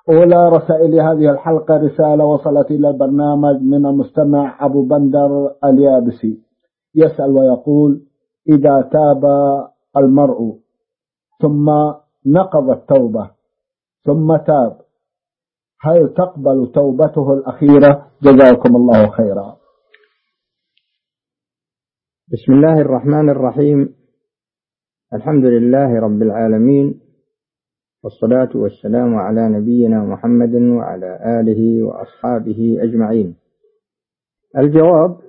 أولى رسائل هذه الحلقة رسالة وصلت إلى البرنامج من المستمع أبو بندر اليابسي، يسأل ويقول: إذا تاب المرء ثم نقض التوبة ثم تاب، هل تقبل توبته الأخيرة؟ جزاكم الله خيرا. بسم الله الرحمن الرحيم. الحمد لله رب العالمين، والصلاة والسلام على نبينا محمد وعلى آله وأصحابه أجمعين. الجواب: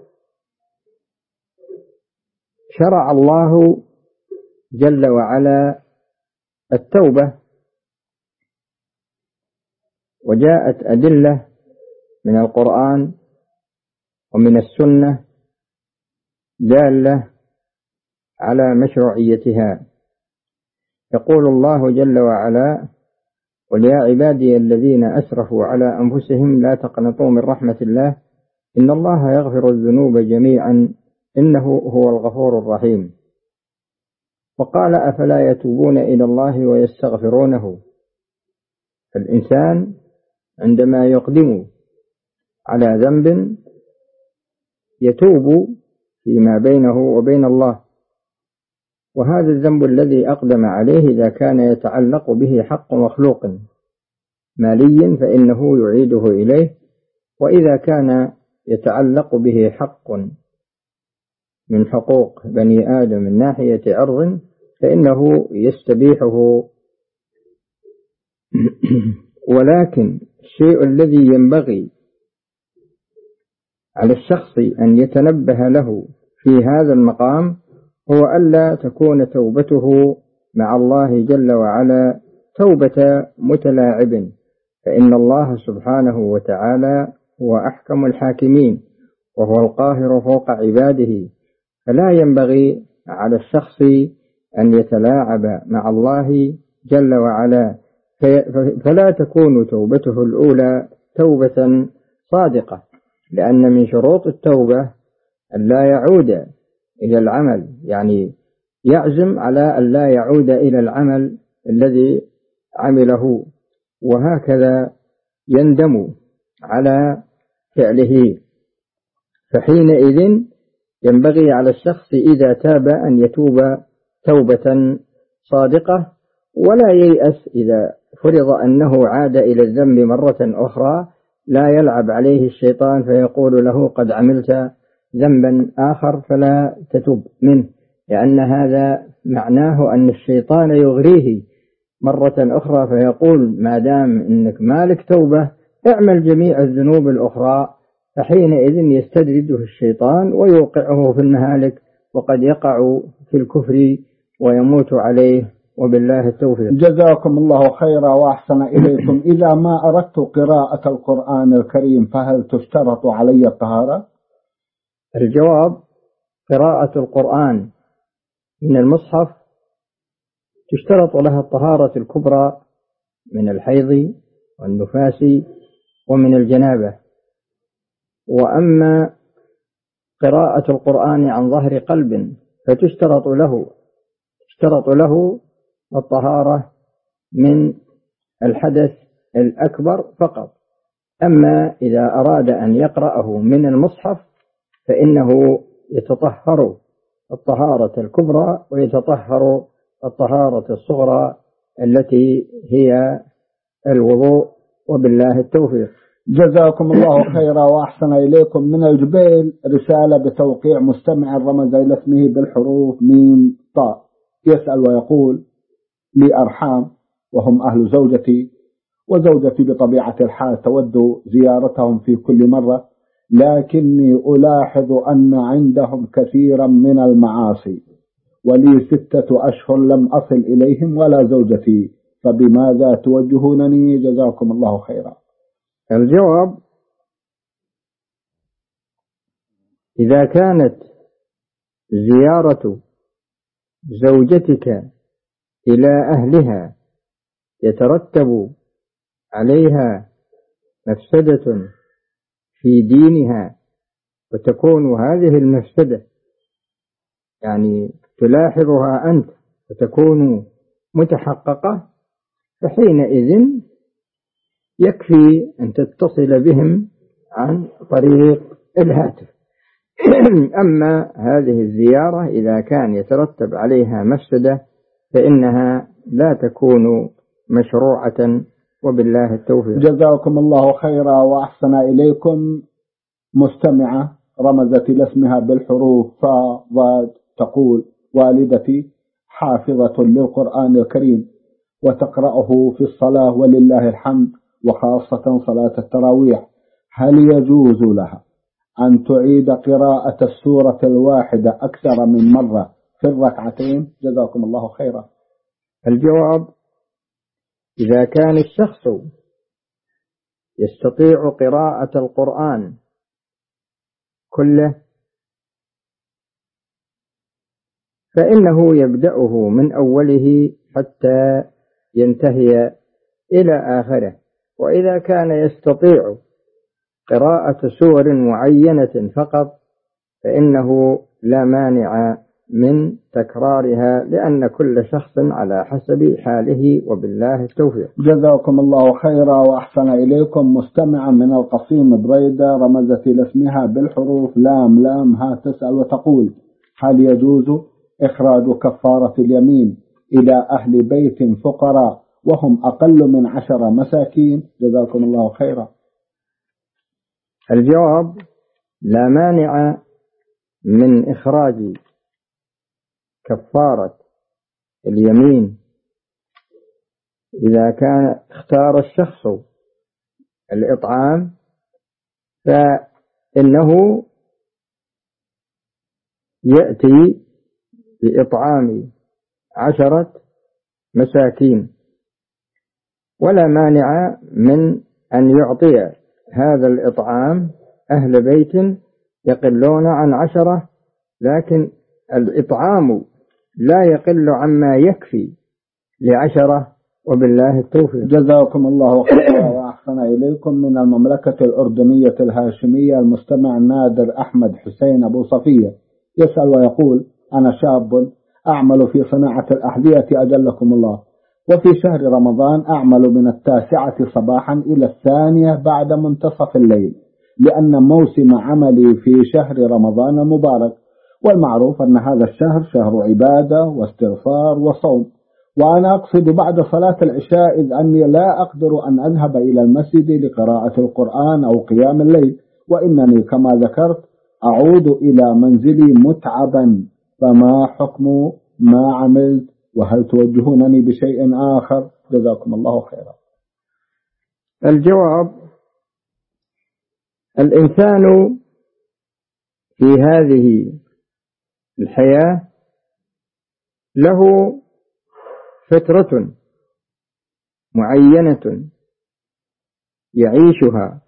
شرع الله جل وعلا التوبة، وجاءت أدلة من القرآن ومن السنة دالة على مشروعيتها. يقول الله جل وعلا: قل يا عبادي الذين أسرفوا على أنفسهم لا تقنطوا من رحمة الله إن الله يغفر الذنوب جميعا إنه هو الغفور الرحيم. وقال: أفلا يتوبون إلى الله ويستغفرونه. فالإنسان عندما يقدم على ذنب يتوب فيما بينه وبين الله، وهذا الذنب الذي أقدم عليه إذا كان يتعلق به حق مخلوق مالي فإنه يعيده إليه، وإذا كان يتعلق به حق من حقوق بني آدم من ناحية عرض فإنه يستبيحه. ولكن الشيء الذي ينبغي على الشخص أن يتنبه له في هذا المقام هو ألا تكون توبته مع الله جل وعلا توبة متلاعب، فإن الله سبحانه وتعالى هو أحكم الحاكمين وهو القاهر فوق عباده، فلا ينبغي على الشخص أن يتلاعب مع الله جل وعلا، فلا تكون توبته الأولى توبة صادقة، لأن من شروط التوبة أن لا يعود إلى العمل، يعني يعزم على أن لا يعود إلى العمل الذي عمله، وهكذا يندم على فعله. فحينئذ ينبغي على الشخص إذا تاب أن يتوب توبة صادقة، ولا ييأس إذا فرض أنه عاد إلى الذنب مرة أخرى، لا يلعب عليه الشيطان فيقول له قد عملت ذنبا آخر فلا تتوب منه، لأن هذا معناه أن الشيطان يغريه مرة أخرى فيقول ما دام إنك مالك توبة اعمل جميع الذنوب الأخرى، فحينئذ يستدرجه الشيطان ويوقعه في المهالك، وقد يقع في الكفر ويموت عليه، وبالله التوفيق. جزاكم الله خيرا وأحسن إليكم. إذا ما أردت قراءة القرآن الكريم فهل تشترط علي الطهارة؟ الجواب: قراءة القرآن من المصحف تشترط لها الطهارة الكبرى من الحيض والنفاس ومن الجنابة، وأما قراءة القرآن عن ظهر قلب فتشترط له الطهارة من الحدث الأكبر فقط. أما إذا أراد أن يقرأه من المصحف فإنه يتطهر الطهارة الكبرى ويتطهر الطهارة الصغرى التي هي الوضوء، وبالله التوفيق. جزاكم الله خيرا وأحسن إليكم. من الجبيل رسالة بتوقيع مستمع رمز إلى اسمه بالحروف ميم طاء، يسأل ويقول: لي أرحام وهم أهل زوجتي، وزوجتي بطبيعة الحال تود زيارتهم في كل مرة، لكني ألاحظ أن عندهم كثيرا من المعاصي، ولي 6 أشهر لم أصل إليهم ولا زوجتي، فبماذا توجهونني؟ جزاكم الله خيرا. الجواب: إذا كانت زيارة زوجتك إلى أهلها يترتب عليها مفسدة في دينها، وتكون هذه المفسدة يعني تلاحظها أنت وتكون متحققة، فحينئذ يكفي أن تتصل بهم عن طريق الهاتف. أما هذه الزيارة إذا كان يترتب عليها مفسدة فإنها لا تكون مشروعة، وبالله التوفيق. جزاكم الله خيرا وأحسن إليكم. مستمعة رمزت إلى اسمها بالحروف فا ضاد تقول: والدتي حافظة للقرآن الكريم وتقرأه في الصلاة ولله الحمد، وخاصة صلاة التراويح. هل يجوز لها أن تعيد قراءة السورة الواحدة أكثر من مرة في الركعتين؟ جزاكم الله خيرا. الجواب: إذا كان الشخص يستطيع قراءة القرآن كله فإنه يبدأه من أوله حتى ينتهي إلى آخره. وإذا كان يستطيع قراءة سور معينة فقط فإنه لا مانع من تكرارها، لأن كل شخص على حسب حاله، وبالله التوفيق. جزاكم الله خيرا وأحسن إليكم. مستمعا من القصيم بريدة رمزت إلى اسمها بالحروف لام لام ها تسأل وتقول: هل يجوز إخراج كفارة اليمين إلى أهل بيت فقراء وهم أقل من 10 مساكين؟ جزاكم الله خيرا. الجواب: لا مانع من إخراج كفارة اليمين إذا كان اختار الشخص الإطعام، فإنه يأتي بإطعام 10 مساكين، ولا مانع من أن يعطي هذا الإطعام أهل بيت يقلون عن 10، لكن الإطعام لا يقل عما يكفي ل10، وبالله التوفيق. جزاكم الله خيرا وأحسن إليكم. من المملكة الأردنية الهاشمية المستمع نادر أحمد حسين أبو صفية يسأل ويقول: أنا شاب أعمل في صناعة الأحذية أجلكم الله، وفي شهر رمضان أعمل من 9 صباحا إلى 2 بعد منتصف الليل، لأن موسم عملي في شهر رمضان مبارك، والمعروف أن هذا الشهر شهر عبادة واستغفار وصوم، وأنا أقصد بعد صلاة العشاء إذ أني لا أقدر أن أذهب إلى المسجد لقراءة القرآن أو قيام الليل، وإنني كما ذكرت أعود إلى منزلي متعبا، فما حكم ما عملت؟ وهل توجهونني بشيء آخر؟ جزاكم الله خيرا. الجواب: الإنسان في هذه الحياة له فترة معينة يعيشها،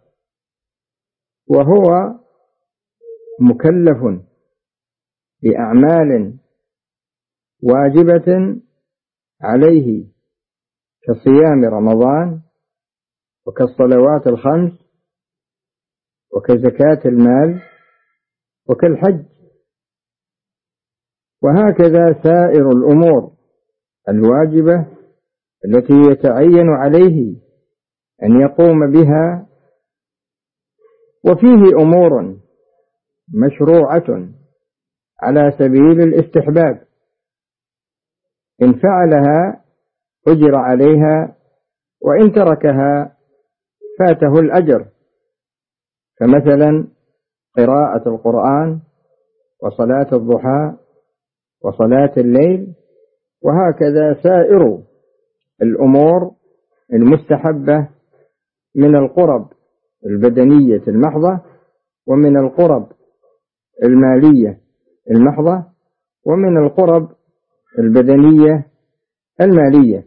وهو مكلف بأعمال واجبة عليه كصيام رمضان وكالصلوات الخمس وكزكاة المال وكالحج، وهكذا سائر الأمور الواجبة التي يتعين عليه أن يقوم بها. وفيه أمور مشروعة على سبيل الاستحباب، إن فعلها أجر عليها، وإن تركها فاته الأجر، فمثلا قراءة القرآن وصلاة الضحى وصلاة الليل، وهكذا سائر الأمور المستحبة من القرب البدنية المحضة، ومن القرب المالية المحضة، ومن القرب البدنية المالية.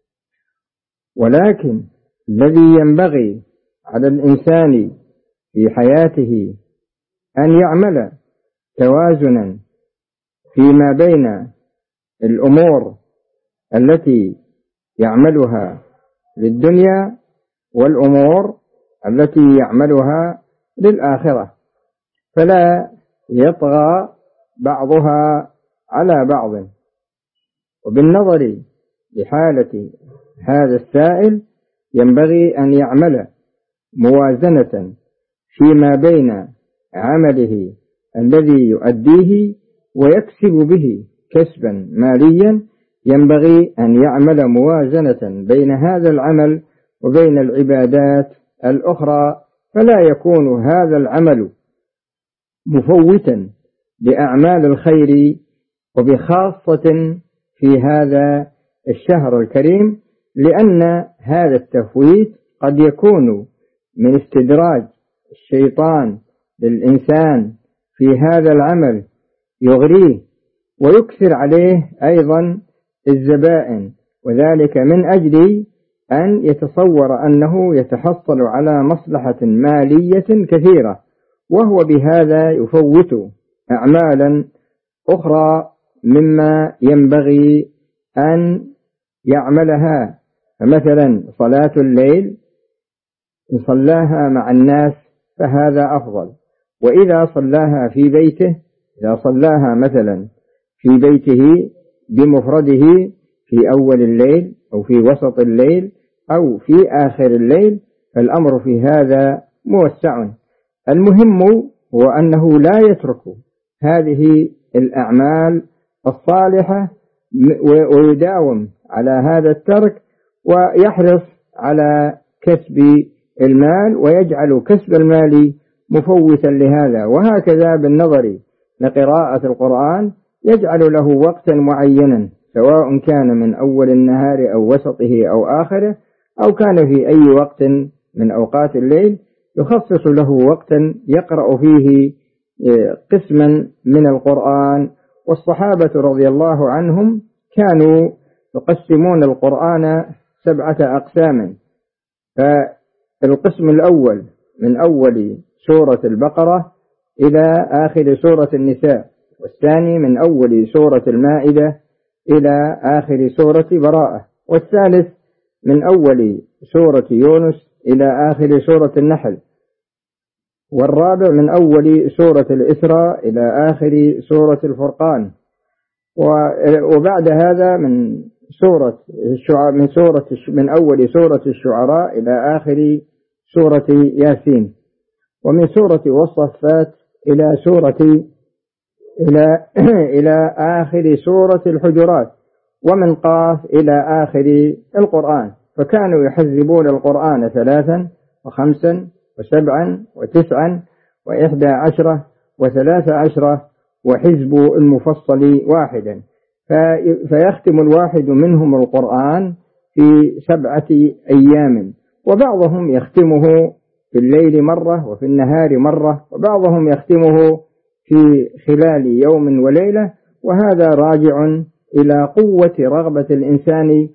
ولكن الذي ينبغي على الإنسان في حياته أن يعمل توازنا فيما بين الأمور التي يعملها للدنيا والأمور التي يعملها للآخرة، فلا يطغى بعضها على بعض. وبالنظر لحالة هذا السائل ينبغي أن يعمل موازنة فيما بين عمله الذي يؤديه ويكسب به كسبا ماليا، ينبغي أن يعمل موازنة بين هذا العمل وبين العبادات الأخرى، فلا يكون هذا العمل مفوتا لأعمال الخير، وبخاصة في هذا الشهر الكريم، لأن هذا التفويت قد يكون من استدراج الشيطان للإنسان في هذا العمل، يغريه ويكثر عليه أيضا الزبائن، وذلك من أجل أن يتصور أنه يتحصل على مصلحة مالية كثيرة، وهو بهذا يفوت أعمالا أخرى مما ينبغي أن يعملها. فمثلا صلاة الليل إن صلاها مع الناس فهذا أفضل، وإذا صلاها في بيته، إذا صلاها مثلا في بيته بمفرده في أول الليل أو في وسط الليل أو في آخر الليل، فالأمر في هذا موسع. المهم هو أنه لا يترك هذه الأعمال الصالحة ويداوم على هذا الترك، ويحرص على كسب المال ويجعل كسب المال مفوتا لهذا. وهكذا بالنظر لقراءة القرآن يجعل له وقتا معينا، سواء كان من أول النهار أو وسطه أو آخره، أو كان في أي وقت من أوقات الليل، يخصص له وقتا يقرأ فيه قسما من القرآن. والصحابة رضي الله عنهم كانوا يقسمون القرآن 7 أقسام، فالقسم الأول من أول سورة البقرة إلى آخر سورة النساء، والثاني من أول سورة المائدة إلى آخر سورة براءة، والثالث من أول سورة يونس إلى آخر سورة النحل، والرابع من أول سورة الإسراء إلى آخر سورة الفرقان، وبعد هذا من أول سورة الشعراء إلى آخر سورة ياسين، ومن سورة والصفات إلى آخر سورة الحجرات، ومن قاف إلى آخر القرآن. فكانوا يحزبون القرآن 3 و5 و7 و9 و11 و13، وحزب المفصل واحدا، فيختم الواحد منهم القرآن في 7 أيام، وبعضهم يختمه في الليل مرة وفي النهار مرة، وبعضهم يختمه في خلال يوم وليلة. وهذا راجع إلى قوة رغبة الإنسان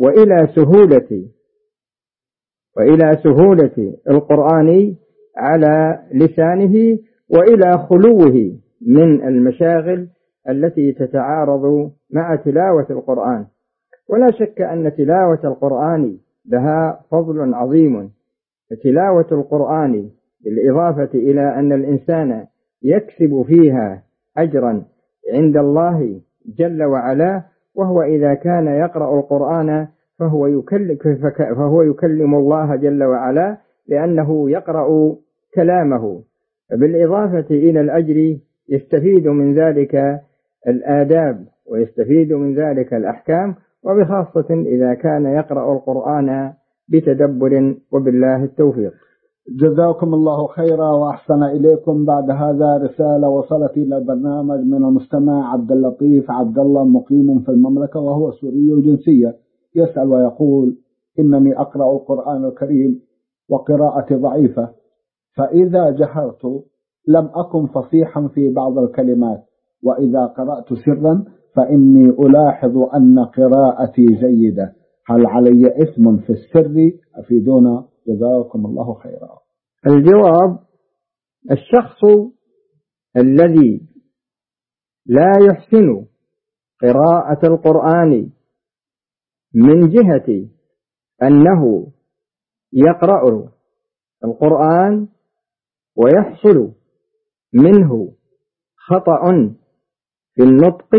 وإلى سهولة القرآن على لسانه، وإلى خلوه من المشاغل التي تتعارض مع تلاوة القرآن. ولا شك أن تلاوة القرآن لها فضل عظيم، فتلاوة القرآن بالإضافة إلى أن الإنسان يكسب فيها أجرا عند الله جل وعلا، وهو إذا كان يقرأ القرآن فهو يكلم الله جل وعلا، لأنه يقرأ كلامه. بالإضافة إلى الأجر يستفيد من ذلك الآداب ويستفيد من ذلك الأحكام، وبخاصة إذا كان يقرأ القرآن بتدبر، وبالله التوفيق. جزاكم الله خيرا وأحسن إليكم. بعد هذا رسالة وصلت إلى البرنامج من المستمع عبد اللطيف عبد الله، مقيم في المملكة وهو سوري الجنسية، يسأل ويقول: إنني أقرأ القرآن الكريم وقراءتي ضعيفة، فإذا جهرت لم أكن فصيحا في بعض الكلمات، وإذا قرأت سرا فإني ألاحظ أن قراءتي جيدة، هل علي إثم في السر؟ أفيدونا جزاكم الله خيرا. الجواب: الشخص الذي لا يحسن قراءة القرآن من جهة أنه يقرأ القرآن ويحصل منه خطأ في النطق،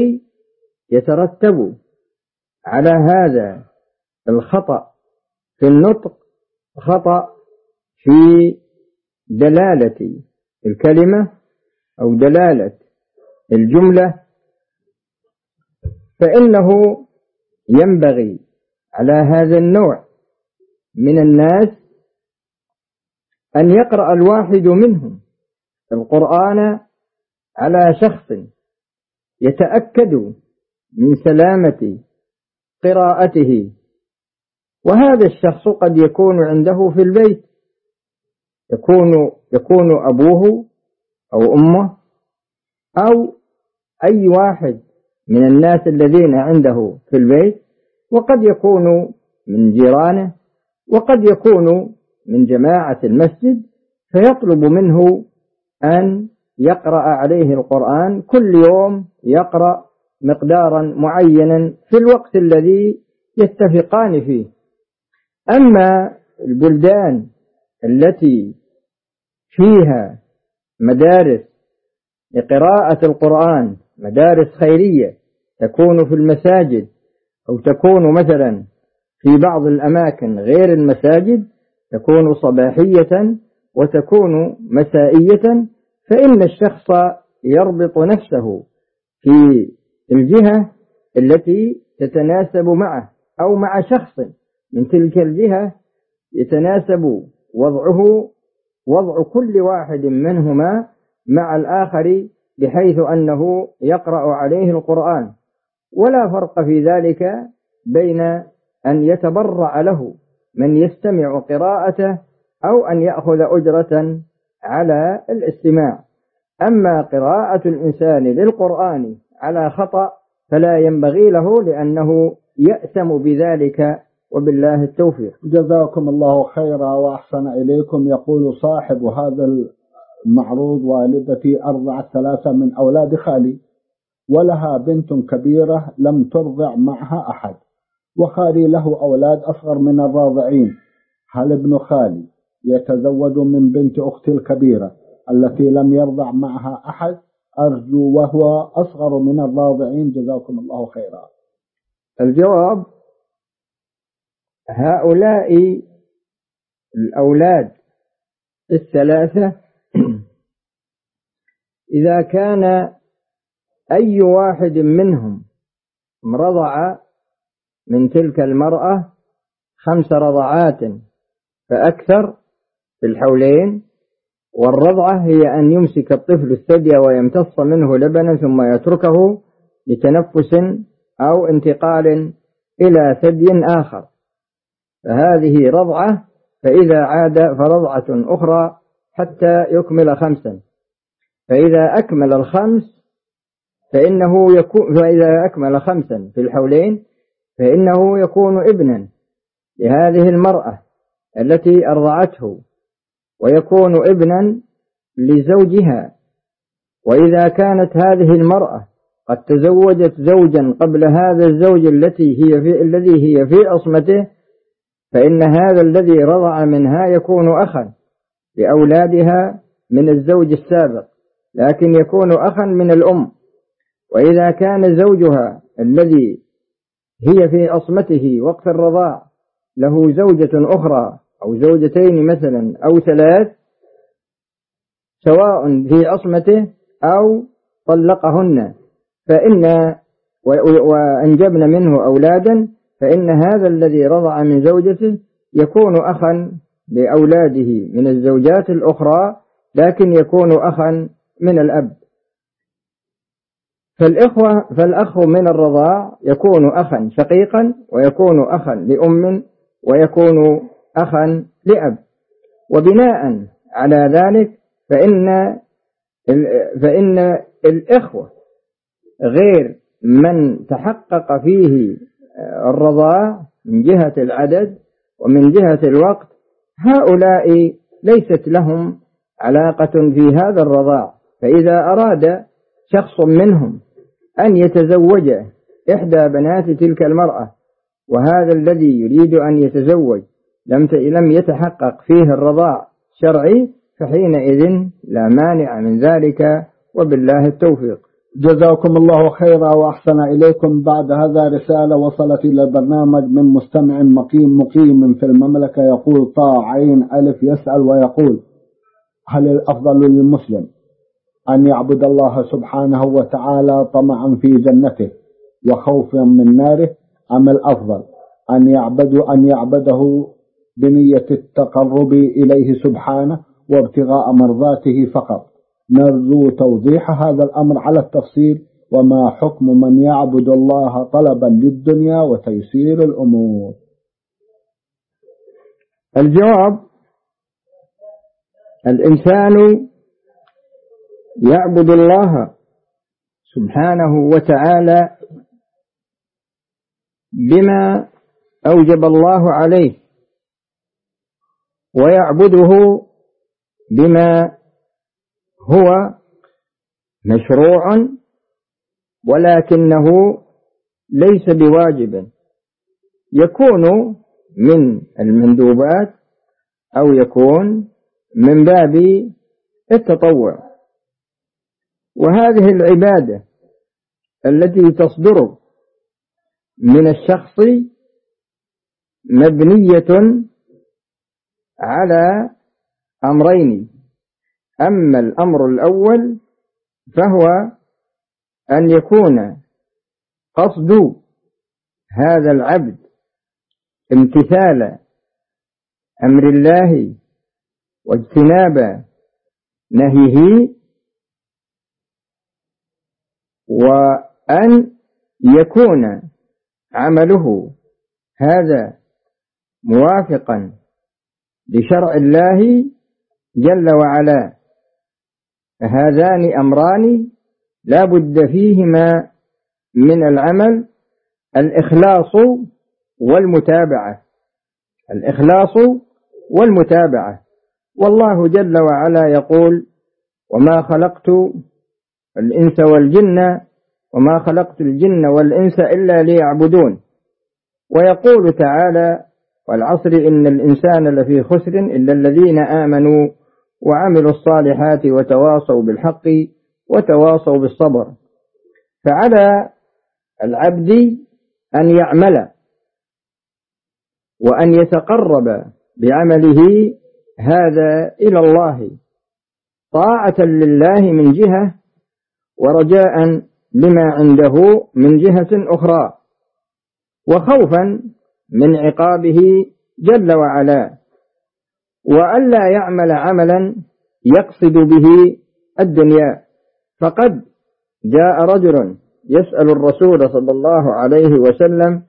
يترتب على هذا الخطأ في النطق خطأ في دلالة الكلمة أو دلالة الجملة، فإنه ينبغي على هذا النوع من الناس أن يقرأ الواحد منهم القرآن على شخص يتأكد من سلامة قراءته، وهذا الشخص قد يكون عنده في البيت، يكون أبوه أو أمه أو أي واحد من الناس الذين عنده في البيت، وقد يكون من جيرانه، وقد يكون من جماعة المسجد، فيطلب منه أن يقرأ عليه القرآن كل يوم، يقرأ مقدارا معينا في الوقت الذي يتفقان فيه. أما البلدان التي فيها مدارس لقراءة القرآن، مدارس خيرية تكون في المساجد أو تكون مثلا في بعض الأماكن غير المساجد، تكون صباحية وتكون مسائية، فإن الشخص يربط نفسه في الجهة التي تتناسب معه أو مع شخص من تلك الجهة يتناسب وضع كل واحد منهما مع الآخر، بحيث أنه يقرأ عليه القرآن، ولا فرق في ذلك بين أن يتبرع له من يستمع قراءته أو أن يأخذ أجرة على الاستماع. أما قراءة الإنسان للقرآن على خطأ فلا ينبغي له، لأنه يأثم بذلك، وبالله التوفيق. جزاكم الله خيرا وأحسن إليكم. يقول صاحب هذا المعروض: والدتي أرضعت 3 من أولاد خالي، ولها بنت كبيرة لم ترضع معها أحد، وخالي له أولاد أصغر من الراضعين. هل ابن خالي يتزوج من بنت أختي الكبيرة التي لم يرضع معها أحد؟ أرجو وهو أصغر من الراضعين، جزاكم الله خيرا. الجواب: هؤلاء الأولاد 3 إذا كان أي واحد منهم رضع من تلك المرأة 5 رضعات فأكثر في الحولين، والرضعة هي أن يمسك الطفل الثدي ويمتص منه لبنا ثم يتركه لتنفس أو انتقال إلى ثدي آخر، فهذه رضعة. فإذا عاد فرضعة أخرى حتى يكمل 5، فإذا أكمل 5 فإذا أكمل 5 في الحولين فإنه يكون ابنا لهذه المرأة التي أرضعته، ويكون ابنا لزوجها. وإذا كانت هذه المرأة قد تزوجت زوجا قبل هذا الزوج الذي هي في عصمته، فإن هذا الذي رضع منها يكون أخا لأولادها من الزوج السابق، لكن يكون أخا من الأم. وإذا كان زوجها الذي هي في عصمته وقت الرضاع له زوجة أخرى أو زوجتين مثلا أو 3، سواء في عصمته أو طلقهن وأنجبن منه أولادا، فإن هذا الذي رضع من زوجته يكون أخا لأولاده من الزوجات الأخرى، لكن يكون أخا من الأب. فالأخ من الرضاع يكون أخا شقيقا، ويكون أخا لأم، ويكون أخا لأب. وبناء على ذلك فإن الإخوة غير من تحقق فيه الرضاع من جهة العدد ومن جهة الوقت، هؤلاء ليست لهم علاقة في هذا الرضاع. فإذا أراد شخص منهم أن يتزوج إحدى بنات تلك المرأة، وهذا الذي يريد أن يتزوج لم يتحقق فيه الرضاع شرعي، فحينئذ لا مانع من ذلك، وبالله التوفيق. جزاكم الله خيرا وأحسن إليكم. بعد هذا رسالة وصلت إلى البرنامج من مستمع مقيم في المملكة، يقول طاء عين ألف، يسأل ويقول: هل الأفضل للمسلم أن يعبد الله سبحانه وتعالى طمعا في جنته وخوفا من ناره، أم الأفضل أن يعبده بنية التقرب إليه سبحانه وابتغاء مرضاته فقط؟ نرجو توضيح هذا الأمر على التفصيل، وما حكم من يعبد الله طلبا للدنيا وتيسير الأمور؟ الجواب: الإنسان يعبد الله سبحانه وتعالى بما أوجب الله عليه، ويعبده بما هو مشروع ولكنه ليس بواجب، يكون من المندوبات أو يكون من باب التطوع. وهذه العبادة التي تصدر من الشخص مبنية على أمرين: أما الأمر الأول فهو أن يكون قصد هذا العبد امتثال أمر الله واجتناب نهيه، وأن يكون عمله هذا موافقا لشرع الله جل وعلا. فهذان أمران لا بد فيهما من العمل: الإخلاص والمتابعة. الإخلاص والمتابعة. والله جل وعلا يقول: وما خلقت الجن والإنس إلا ليعبدون. ويقول تعالى: والعصر إن الإنسان لفي خسر إلا الذين آمنوا وعملوا الصالحات وتواصوا بالحق وتواصوا بالصبر. فعلى العبد أن يعمل وأن يتقرب بعمله هذا إلى الله طاعة لله من جهة، ورجاء لما عنده من جهة أخرى، وخوفا من عقابه جل وعلا، وألا يعمل عملا يقصد به الدنيا. فقد جاء رجل يسأل الرسول صلى الله عليه وسلم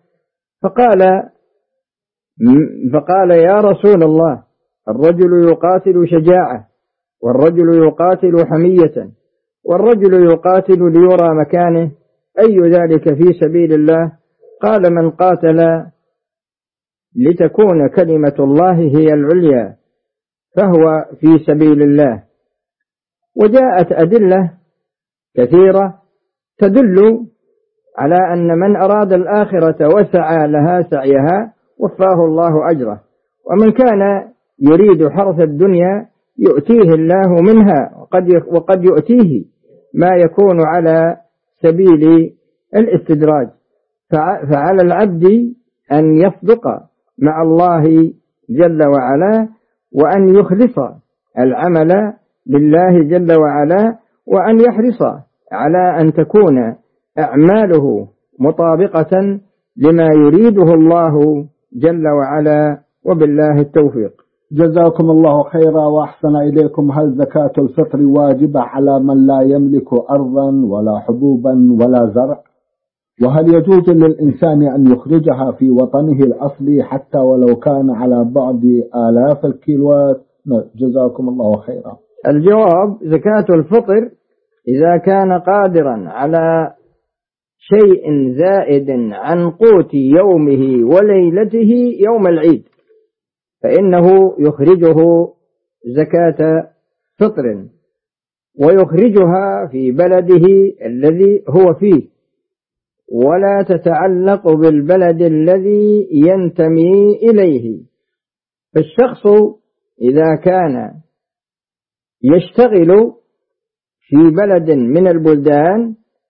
فقال: يا رسول الله، الرجل يقاتل شجاعة، والرجل يقاتل حمية، والرجل يقاتل ليرى مكانه، أي ذلك في سبيل الله؟ قال: من قاتل لتكون كلمة الله هي العليا فهو في سبيل الله. وجاءت أدلة كثيرة تدل على أن من أراد الآخرة وسعى لها سعيها وفاه الله أجره، ومن كان يريد حرث الدنيا يؤتيه الله منها، وقد يؤتيه ما يكون على سبيل الاستدراج. فعلى العبد أن يصدق مع الله جل وعلا، وأن يخلص العمل لله جل وعلا، وأن يحرص على أن تكون أعماله مطابقة لما يريده الله جل وعلا، وبالله التوفيق. جزاكم الله خيرا وأحسن إليكم. هل زكاة الفطر واجبة على من لا يملك أرضا ولا حبوبا ولا زرع؟ وهل يجوز للإنسان أن يخرجها في وطنه الأصلي حتى ولو كان على بعد آلاف الكيلوات؟ جزاكم الله خيرا. الجواب: زكاة الفطر إذا كان قادرا على شيء زائد عن قوت يومه وليلته يوم العيد فإنه يخرجه زكاة فطر، ويخرجها في بلده الذي هو فيه، ولا تتعلق بالبلد الذي ينتمي إليه. فالشخص إذا كان يشتغل في بلد من البلدان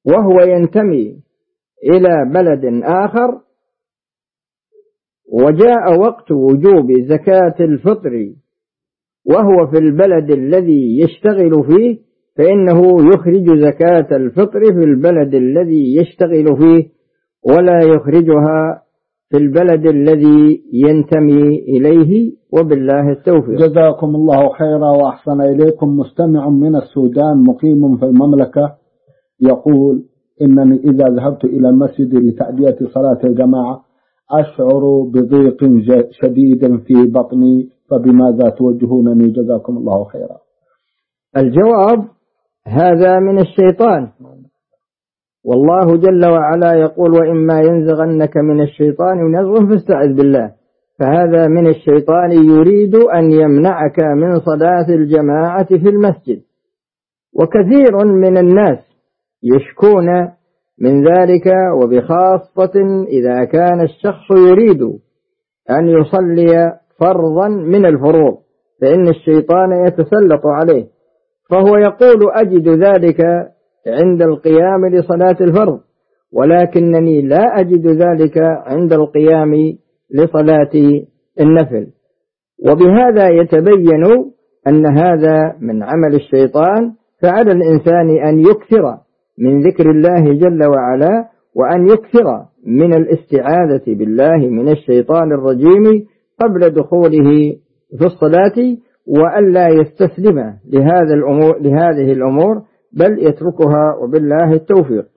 وهو ينتمي إلى بلد آخر وجاء وقت وجوب زكاة الفطر وهو في البلد الذي يشتغل فيه، فإنه يخرج زكاة الفطر في البلد الذي يشتغل فيه ولا يخرجها في البلد الذي ينتمي إليه، وبالله التوفيق. جزاكم الله خيرا وأحسن إليكم. مستمع من السودان مقيم في المملكة يقول: إنني إذا ذهبت إلى المسجد لتأدية صلاة الجماعة أشعر بضيق شديد في بطني، فبماذا توجهونني؟ جزاكم الله خيرا. الجواب: هذا من الشيطان، والله جل وعلا يقول: وإما ينزغنك من الشيطان نزغ فاستعذ بالله. فهذا من الشيطان يريد أن يمنعك من صلاة الجماعة في المسجد، وكثير من الناس يشكون من ذلك، وبخاصة إذا كان الشخص يريد أن يصلي فرضا من الفروض، فإن الشيطان يتسلط عليه، فهو يقول: أجد ذلك عند القيام لصلاة الفرض، ولكنني لا أجد ذلك عند القيام لصلاة النفل. وبهذا يتبين أن هذا من عمل الشيطان، فعلى الإنسان أن يكثر من ذكر الله جل وعلا، وأن يكثر من الاستعاذة بالله من الشيطان الرجيم قبل دخوله في الصلاة، وأن لا يستسلم لهذه الأمور بل يتركها، وبالله التوفيق.